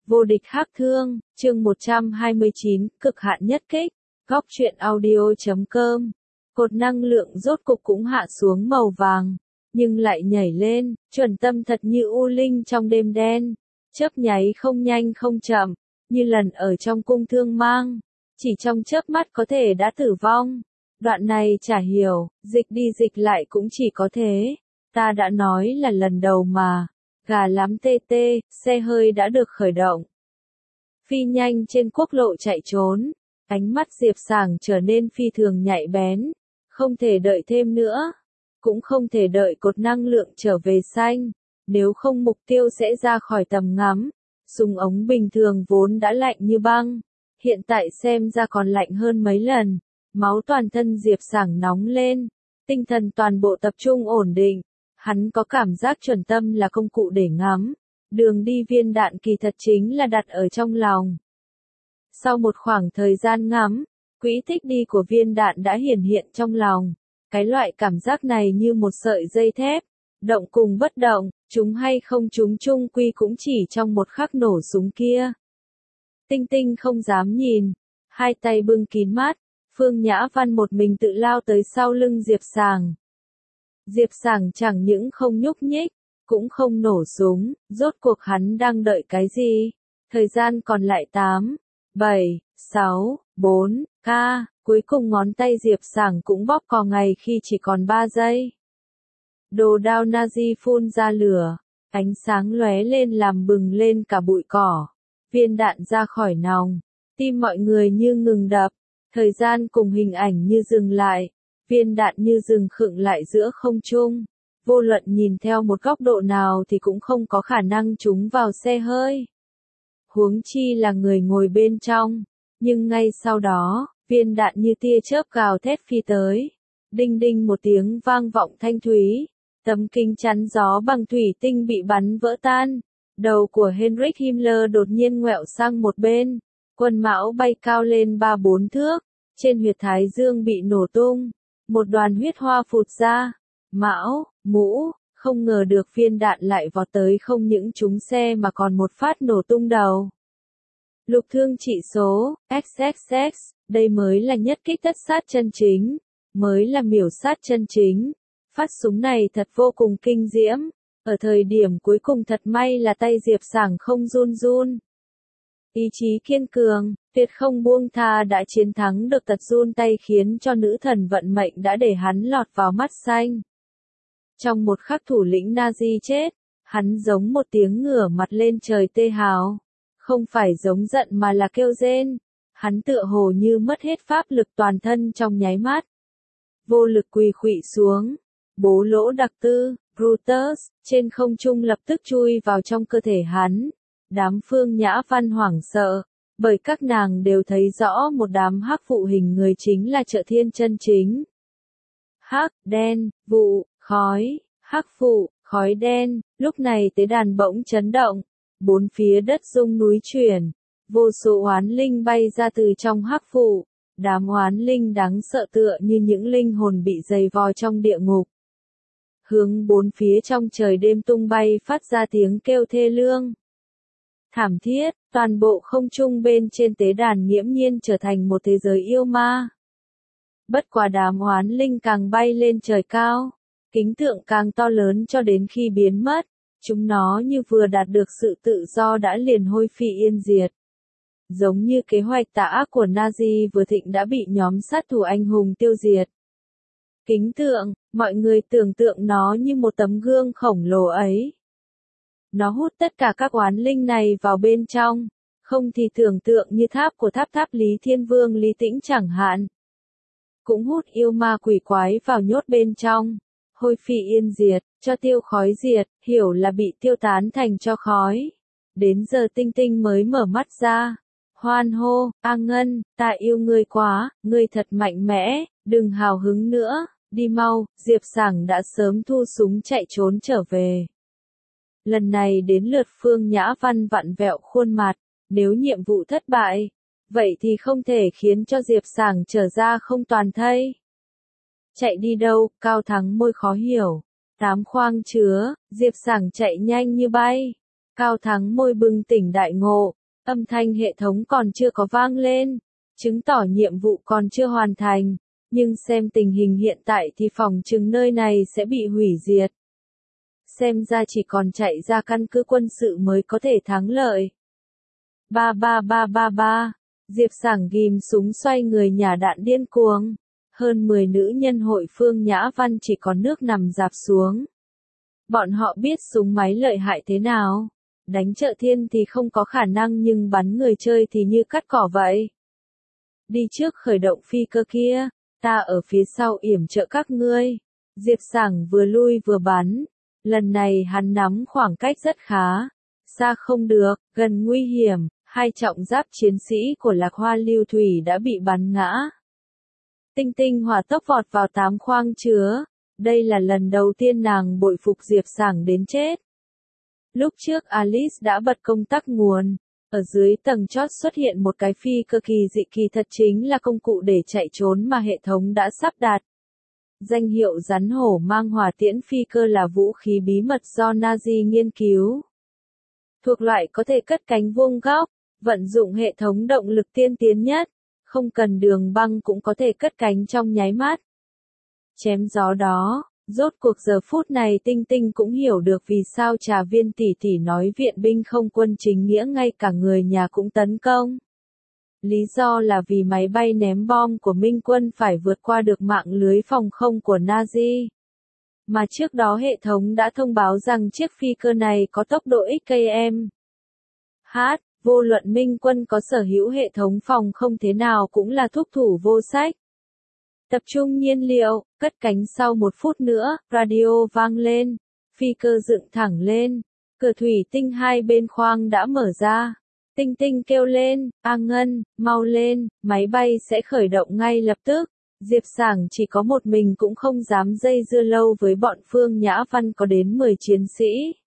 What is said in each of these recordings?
Vô địch hắc thương, chương 129, cực hạn nhất kích, góc truyện audio.com. Cột năng lượng rốt cục cũng hạ xuống màu vàng, nhưng lại nhảy lên, chuẩn tâm thật như u linh trong đêm đen, chớp nháy không nhanh không chậm, như lần ở trong cung thương mang, chỉ trong chớp mắt có thể đã tử vong. Đoạn này chả hiểu, dịch đi dịch lại cũng chỉ có thế, ta đã nói là lần đầu mà. Gà lắm tê tê, xe hơi đã được khởi động. Phi nhanh trên quốc lộ chạy trốn, ánh mắt Diệp Sảng trở nên phi thường nhạy bén, không thể đợi thêm nữa, cũng không thể đợi cột năng lượng trở về xanh, nếu không mục tiêu sẽ ra khỏi tầm ngắm. Súng ống bình thường vốn đã lạnh như băng, hiện tại xem ra còn lạnh hơn mấy lần, máu toàn thân Diệp Sảng nóng lên, tinh thần toàn bộ tập trung ổn định. Hắn có cảm giác chuẩn tâm là công cụ để ngắm, đường đi viên đạn kỳ thật chính là đặt ở trong lòng. Sau một khoảng thời gian ngắm, quỹ tích đi của viên đạn đã hiển hiện trong lòng. Cái loại cảm giác này như một sợi dây thép, động cùng bất động, chúng hay không chúng chung quy cũng chỉ trong một khắc nổ súng kia. Tinh Tinh không dám nhìn, hai tay bưng kín mắt, Phương Nhã Văn một mình tự lao tới sau lưng Diệp Sảng. Diệp Sảng chẳng những không nhúc nhích, cũng không nổ súng, rốt cuộc hắn đang đợi cái gì? Thời gian còn lại 8, 7, 6, 4, cuối cùng ngón tay Diệp Sảng cũng bóp cò ngày khi chỉ còn 3 giây. Đồ đao Nazi phun ra lửa, ánh sáng lóe lên làm bừng lên cả bụi cỏ. Viên đạn ra khỏi nòng, tim mọi người như ngừng đập, thời gian cùng hình ảnh như dừng lại. Viên đạn như dừng khựng lại giữa không trung, vô luận nhìn theo một góc độ nào thì cũng không có khả năng trúng vào xe hơi. Huống chi là người ngồi bên trong, nhưng ngay sau đó, viên đạn như tia chớp gào thét phi tới. Đinh đinh một tiếng vang vọng thanh thúy, tấm kính chắn gió bằng thủy tinh bị bắn vỡ tan. Đầu của Heinrich Himmler đột nhiên ngoẹo sang một bên, quần mão bay cao lên 3-4 thước, trên huyệt thái dương bị nổ tung. Một đoàn huyết hoa phụt ra, mão, mũ, không ngờ được viên đạn lại vọt tới không những trúng xe mà còn một phát nổ tung đầu. Lục thương trị số, XXX, đây mới là nhất kích tất sát chân chính, mới là miểu sát chân chính. Phát súng này thật vô cùng kinh diễm, ở thời điểm cuối cùng thật may là tay Diệp Sảng không run run. Ý chí kiên cường, tuyệt không buông tha đã chiến thắng được tật run tay khiến cho nữ thần vận mệnh đã để hắn lọt vào mắt xanh. Trong một khắc thủ lĩnh Nazi chết, hắn giống một tiếng ngửa mặt lên trời tê hào. Không phải giống giận mà là kêu rên. Hắn tựa hồ như mất hết pháp lực toàn thân trong nháy mắt. Vô lực quỳ khuỵu xuống. Bố lỗ đặc tư, Brutus, trên không trung lập tức chui vào trong cơ thể hắn. Đám Phương Nhã Văn hoảng sợ, bởi các nàng đều thấy rõ một đám hắc vụ hình người chính là Trợ Thiên chân chính. Hắc, đen, vụ, khói, hắc vụ, khói đen, lúc này tế đàn bỗng chấn động, bốn phía đất rung núi chuyển, vô số oán linh bay ra từ trong hắc vụ, đám oán linh đáng sợ tựa như những linh hồn bị giày vò trong địa ngục. Hướng bốn phía trong trời đêm tung bay phát ra tiếng kêu thê lương. Thảm thiết, toàn bộ không trung bên trên tế đàn nghiễm nhiên trở thành một thế giới yêu ma. Bất quá đám oán linh càng bay lên trời cao, kính tượng càng to lớn cho đến khi biến mất, chúng nó như vừa đạt được sự tự do đã liền hôi phi yên diệt. Giống như kế hoạch tà ác của Nazi vừa thịnh đã bị nhóm sát thủ anh hùng tiêu diệt. Kính tượng, mọi người tưởng tượng nó như một tấm gương khổng lồ ấy. Nó hút tất cả các oán linh này vào bên trong, không thì tưởng tượng như tháp của tháp Lý Thiên Vương Lý Tĩnh chẳng hạn. Cũng hút yêu ma quỷ quái vào nhốt bên trong, hôi phi yên diệt, cho tiêu khói diệt, hiểu là bị tiêu tán thành cho khói. Đến giờ Tinh Tinh mới mở mắt ra, hoan hô, A Ngân, ta yêu ngươi quá, ngươi thật mạnh mẽ, đừng hào hứng nữa, đi mau, Diệp Sảng đã sớm thu súng chạy trốn trở về. Lần này đến lượt Phương Nhã Văn vặn vẹo khuôn mặt, nếu nhiệm vụ thất bại, vậy thì không thể khiến cho Diệp Sảng trở ra không toàn thây. Chạy đi đâu, Cao Thắng môi khó hiểu. 8 khoang chứa, Diệp Sảng chạy nhanh như bay. Cao Thắng môi bừng tỉnh đại ngộ, âm thanh hệ thống còn chưa có vang lên, chứng tỏ nhiệm vụ còn chưa hoàn thành, nhưng xem tình hình hiện tại thì phòng chừng nơi này sẽ bị hủy diệt. Xem ra chỉ còn chạy ra căn cứ quân sự mới có thể thắng lợi. Ba ba ba ba ba, Diệp Sảng ghim súng xoay người nhả đạn điên cuồng. Hơn 10 nữ nhân hội Phương Nhã Văn chỉ có nước nằm rạp xuống. Bọn họ biết súng máy lợi hại thế nào. Đánh trợ thiên thì không có khả năng nhưng bắn người chơi thì như cắt cỏ vậy. Đi trước khởi động phi cơ kia, ta ở phía sau yểm trợ các ngươi. Diệp Sảng vừa lui vừa bắn. Lần này hắn nắm khoảng cách rất khá. Xa không được, gần nguy hiểm, hai trọng giáp chiến sĩ của Lạc Hoa Lưu Thủy đã bị bắn ngã. Tinh Tinh hỏa tốc vọt vào 8 khoang chứa. Đây là lần đầu tiên nàng bội phục Diệp Sảng đến chết. Lúc trước Alice đã bật công tắc nguồn. Ở dưới tầng chót xuất hiện một cái phi cơ kỳ dị, kỳ thật chính là công cụ để chạy trốn mà hệ thống đã sắp đặt. Danh hiệu rắn hổ mang hỏa tiễn phi cơ là vũ khí bí mật do Nazi nghiên cứu. Thuộc loại có thể cất cánh vuông góc, vận dụng hệ thống động lực tiên tiến nhất, không cần đường băng cũng có thể cất cánh trong nháy mắt. Chém gió đó, rốt cuộc giờ phút này Tinh Tinh cũng hiểu được vì sao Trà Viên tỷ tỷ nói viện binh không quân chính nghĩa ngay cả người nhà cũng tấn công. Lý do là vì máy bay ném bom của Minh quân phải vượt qua được mạng lưới phòng không của Nazi. Mà trước đó hệ thống đã thông báo rằng chiếc phi cơ này có tốc độ XKM. Vô luận Minh quân có sở hữu hệ thống phòng không thế nào cũng là thúc thủ vô sách. Tập trung nhiên liệu, cất cánh sau 1 phút nữa, radio vang lên, phi cơ dựng thẳng lên, cửa thủy tinh hai bên khoang đã mở ra. Tinh Tinh kêu lên, A Ngân, mau lên, máy bay sẽ khởi động ngay lập tức. Diệp Sảng chỉ có một mình cũng không dám dây dưa lâu với bọn Phương Nhã Văn có đến 10 chiến sĩ.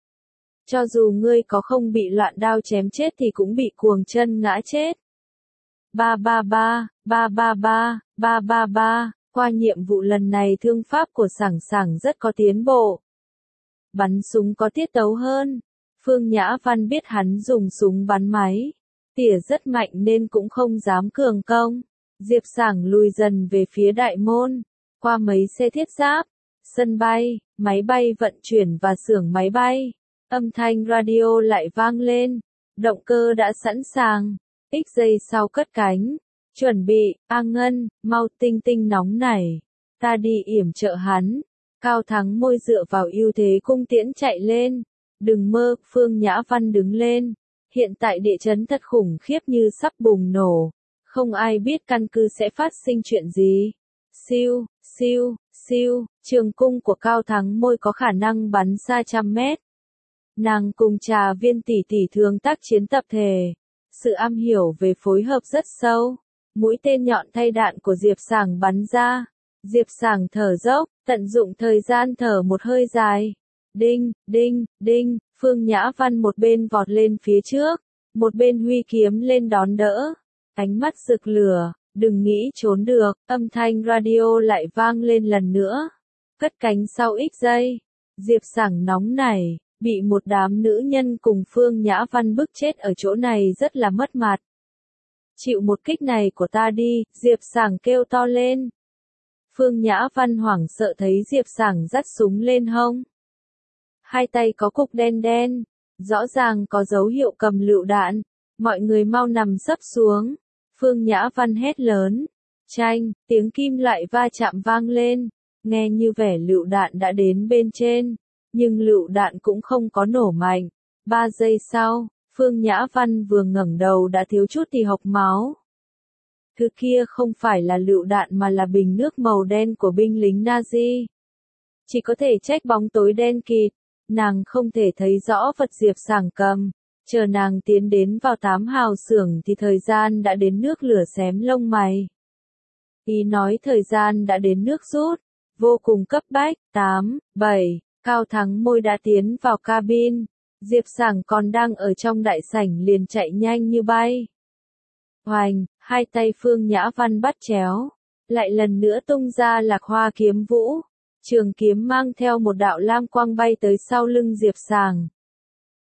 Cho dù ngươi có không bị loạn đao chém chết thì cũng bị cuồng chân ngã chết. Ba ba ba, ba ba ba, ba ba ba, qua nhiệm vụ lần này thương pháp của Sảng Sảng rất có tiến bộ. Bắn súng có tiết tấu hơn. Phương Nhã Văn biết hắn dùng súng bắn máy, tỉa rất mạnh nên cũng không dám cường công. Diệp Sảng lùi dần về phía đại môn, qua mấy xe thiết giáp, sân bay, máy bay vận chuyển và xưởng máy bay. Âm thanh radio lại vang lên, động cơ đã sẵn sàng, ít giây sau cất cánh. Chuẩn bị, A Ngân, mau Tinh Tinh nóng nảy, ta đi yểm trợ hắn. Cao Thắng môi dựa vào ưu thế cung tiễn chạy lên. Đừng mơ, Phương Nhã Văn đứng lên. Hiện tại địa chấn thật khủng khiếp như sắp bùng nổ. Không ai biết căn cứ sẽ phát sinh chuyện gì. Siêu, siêu, siêu, trường cung của Cao Thắng môi có khả năng bắn xa 100 mét. Nàng cùng Trà Viên tỷ tỷ thường tác chiến tập thể. Sự am hiểu về phối hợp rất sâu. Mũi tên nhọn thay đạn của Diệp Sảng bắn ra. Diệp Sảng thở dốc, tận dụng thời gian thở một hơi dài. Đinh, đinh, đinh, Phương Nhã Văn một bên vọt lên phía trước, một bên huy kiếm lên đón đỡ. Ánh mắt rực lửa, đừng nghĩ trốn được, âm thanh radio lại vang lên lần nữa. Cất cánh sau ít giây. Diệp Sảng nóng nảy, bị một đám nữ nhân cùng Phương Nhã Văn bức chết ở chỗ này rất là mất mặt. Chịu một kích này của ta đi, Diệp Sảng kêu to lên. Phương Nhã Văn hoảng sợ thấy Diệp Sảng dắt súng lên hông. Hai tay có cục đen đen, rõ ràng có dấu hiệu cầm lựu đạn. Mọi người mau nằm sấp xuống. Phương Nhã Văn hét lớn. Chanh, tiếng kim loại va chạm vang lên. Nghe như vẻ lựu đạn đã đến bên trên. Nhưng lựu đạn cũng không có nổ mạnh. 3 giây sau, Phương Nhã Văn vừa ngẩng đầu đã thiếu chút thì hộc máu. Thứ kia không phải là lựu đạn mà là bình nước màu đen của binh lính Nazi. Chỉ có thể trách bóng tối đen kịt. Nàng không thể thấy rõ vật Diệp Sảng cầm. Chờ nàng tiến đến vào 8 hào xưởng thì thời gian đã đến nước lửa xém lông mày. Ý nói thời gian đã đến nước rút. Vô cùng cấp bách. 8, 7, Cao Thắng môi đã tiến vào cabin. Diệp Sảng còn đang ở trong đại sảnh liền chạy nhanh như bay. Hoành, hai tay Phương Nhã Văn bắt chéo. Lại lần nữa tung ra Lạc Hoa kiếm vũ. Trường kiếm mang theo một đạo lam quang bay tới sau lưng Diệp Sảng.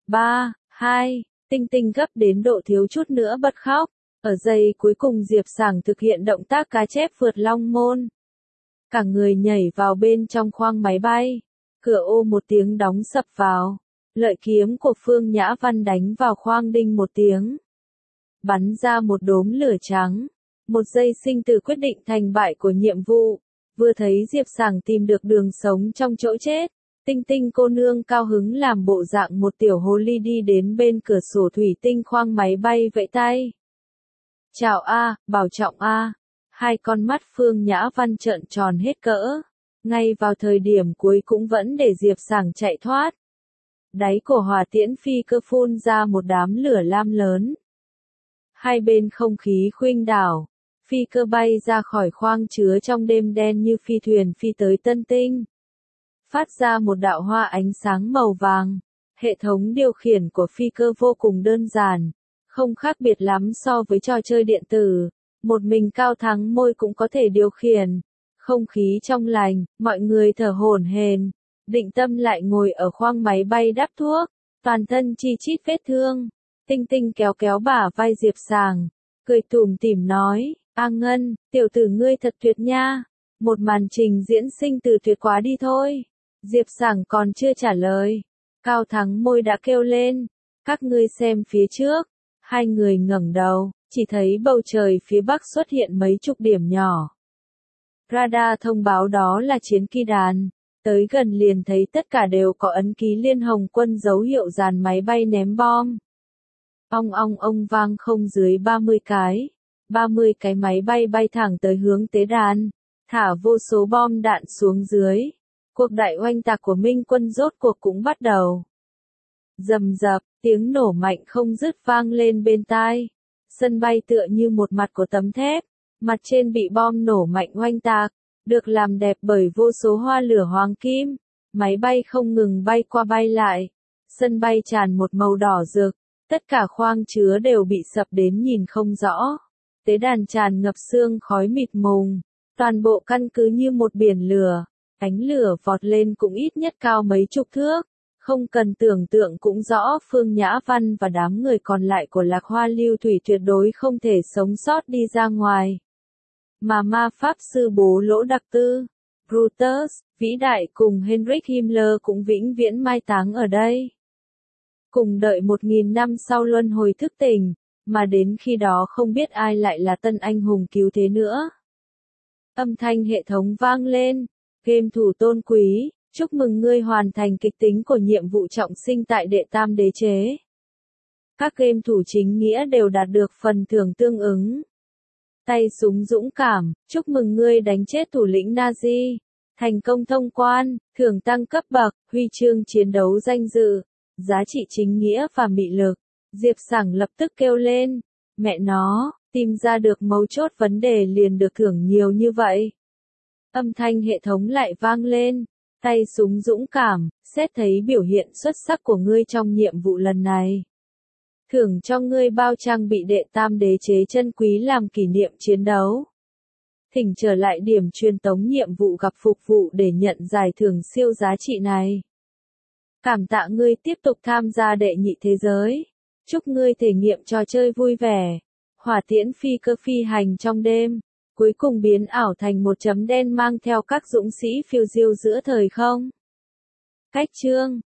3, 2, Tinh Tinh gấp đến độ thiếu chút nữa bật khóc. Ở giây cuối cùng Diệp Sảng thực hiện động tác cá chép vượt long môn. Cả người nhảy vào bên trong khoang máy bay. Cửa ô một tiếng đóng sập vào. Lợi kiếm của Phương Nhã Văn đánh vào khoang đinh một tiếng. Bắn ra một đốm lửa trắng. Một giây sinh tử quyết định thành bại của nhiệm vụ. Vừa thấy Diệp Sảng tìm được đường sống trong chỗ chết. Tinh Tinh cô nương cao hứng làm bộ dạng một tiểu hồ ly đi đến bên cửa sổ thủy tinh khoang máy bay vẫy tay. Chào a, bảo trọng a. Hai con mắt Phương Nhã Văn trợn tròn hết cỡ. Ngay vào thời điểm cuối cũng vẫn để Diệp Sảng chạy thoát. Đáy của hỏa tiễn phi cơ phun ra một đám lửa lam lớn. Hai bên không khí khuynh đảo. Phi cơ bay ra khỏi khoang chứa trong đêm đen như phi thuyền phi tới Tân Tinh. Phát ra một đạo hoa ánh sáng màu vàng. Hệ thống điều khiển của phi cơ vô cùng đơn giản. Không khác biệt lắm so với trò chơi điện tử. Một mình Cao Thắng Môi cũng có thể điều khiển. Không khí trong lành, mọi người thở hổn hển. Định Tâm lại ngồi ở khoang máy bay đắp thuốc. Toàn thân chi chít vết thương. Tinh Tinh kéo kéo bả vai Diệp Sảng. Cười tủm tỉm nói, A Ngân, tiểu tử ngươi thật tuyệt nha. Một màn trình diễn sinh từ tuyệt quá đi thôi. Diệp Sảng còn chưa trả lời. Cao Thắng Môi đã kêu lên. Các ngươi xem phía trước. Hai người ngẩng đầu, chỉ thấy bầu trời phía bắc xuất hiện mấy chục điểm nhỏ. Radar thông báo đó là chiến kỳ đàn. Tới gần liền thấy tất cả đều có ấn ký Liên Hồng Quân dấu hiệu dàn máy bay ném bom. Ong ong ong vang không dưới 30 cái. 30 cái máy bay bay thẳng tới hướng tế đàn. Thả vô số bom đạn xuống dưới. Cuộc đại oanh tạc của Minh quân rốt cuộc cũng bắt đầu. Rầm rập, tiếng nổ mạnh không dứt vang lên bên tai. Sân bay tựa như một mặt của tấm thép. Mặt trên bị bom nổ mạnh oanh tạc. Được làm đẹp bởi vô số hoa lửa hoàng kim. Máy bay không ngừng bay qua bay lại. Sân bay tràn một màu đỏ rực. Tất cả khoang chứa đều bị sập đến nhìn không rõ. Tế đàn tràn ngập sương khói mịt mùng. Toàn bộ căn cứ như một biển lửa. Ánh lửa vọt lên cũng ít nhất cao mấy chục thước. Không cần tưởng tượng cũng rõ Phương Nhã Văn và đám người còn lại của Lạc Hoa Lưu Thủy tuyệt đối không thể sống sót đi ra ngoài. Mà ma pháp sư bố lỗ đặc tư, Brutus, vĩ đại cùng Heinrich Himmler cũng vĩnh viễn mai táng ở đây. Cùng đợi 1000 năm sau luân hồi thức tỉnh, mà đến khi đó không biết ai lại là tân anh hùng cứu thế nữa. Âm thanh hệ thống vang lên, game thủ tôn quý, chúc mừng ngươi hoàn thành kịch tính của nhiệm vụ trọng sinh tại đệ tam đế chế. Các game thủ chính nghĩa đều đạt được phần thưởng tương ứng. Tay súng dũng cảm, chúc mừng ngươi đánh chết thủ lĩnh Nazi. Thành công thông quan, thưởng tăng cấp bậc, huy chương chiến đấu danh dự, giá trị chính nghĩa và mị lực. Diệp Sảng lập tức kêu lên, mẹ nó, tìm ra được mấu chốt vấn đề liền được thưởng nhiều như vậy. Âm thanh hệ thống lại vang lên, tay súng dũng cảm, xét thấy biểu hiện xuất sắc của ngươi trong nhiệm vụ lần này. Thưởng cho ngươi bao trang bị đệ tam đế chế chân quý làm kỷ niệm chiến đấu. Thỉnh trở lại điểm truyền tống nhiệm vụ gặp phục vụ để nhận giải thưởng siêu giá trị này. Cảm tạ ngươi tiếp tục tham gia đệ nhị thế giới. Chúc ngươi thể nghiệm trò chơi vui vẻ. Hỏa tiễn phi cơ phi hành trong đêm. Cuối cùng biến ảo thành một chấm đen mang theo các dũng sĩ phiêu diêu giữa thời không. Cách chương